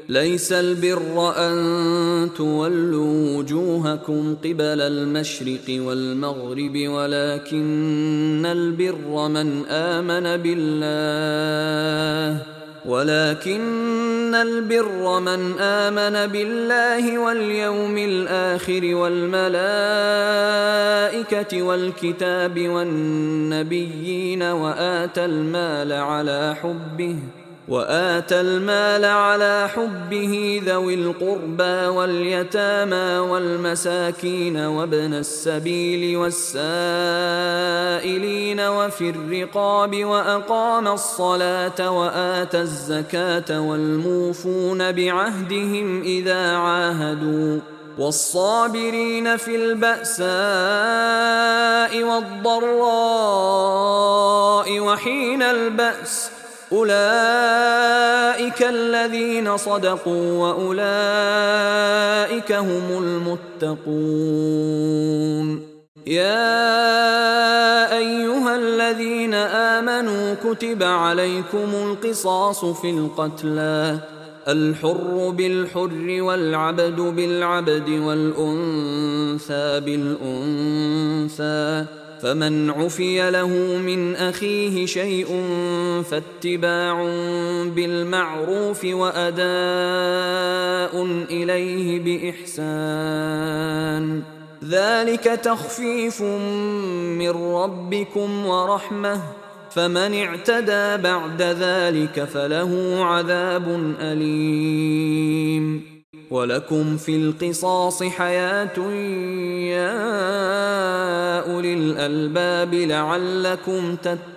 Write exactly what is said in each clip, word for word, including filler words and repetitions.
ليس البر أن تولوا وجوهكم قبل المشرق والمغرب ولكن البر من آمن بالله ولكن البر من آمن بالله واليوم الآخر والملائكة والكتاب والنبيين وآتى المال على حبه وآتى المال على حبه ذوي القربى واليتامى والمساكين وابن السبيل والسائلين وفي الرقاب وأقام الصلاة وآتى الزكاة والموفون بعهدهم إذا عاهدوا والصابرين في البأساء والضراء وحين البأس أولئك الذين صدقوا وأولئك هم المتقون. يا أيها الذين آمنوا كتب عليكم القصاص في القتلى الحر بالحر والعبد بالعبد والأنثى بالأنثى فمن عفي له من أخيه شيء فاتباع بالمعروف وأداء إليه بإحسان ذلك تخفيف من ربكم ورحمة فمن اعتدى بعد ذلك فله عذاب أليم. ولكم في القصاص حياة يا أولي الألباب لعلكم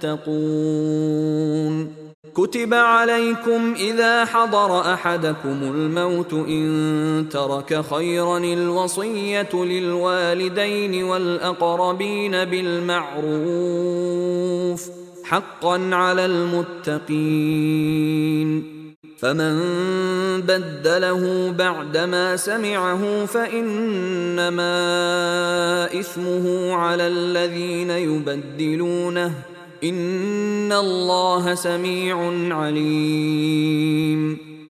تتقون. كتب عليكم إذا حضر أحدكم الموت إن ترك خيرا الوصية للوالدين والأقربين بالمعروف حقا على المتقين. فمن بدله بعدما سمعه فإنما إثمه على الذين يبدلونه إن الله سميع عليم.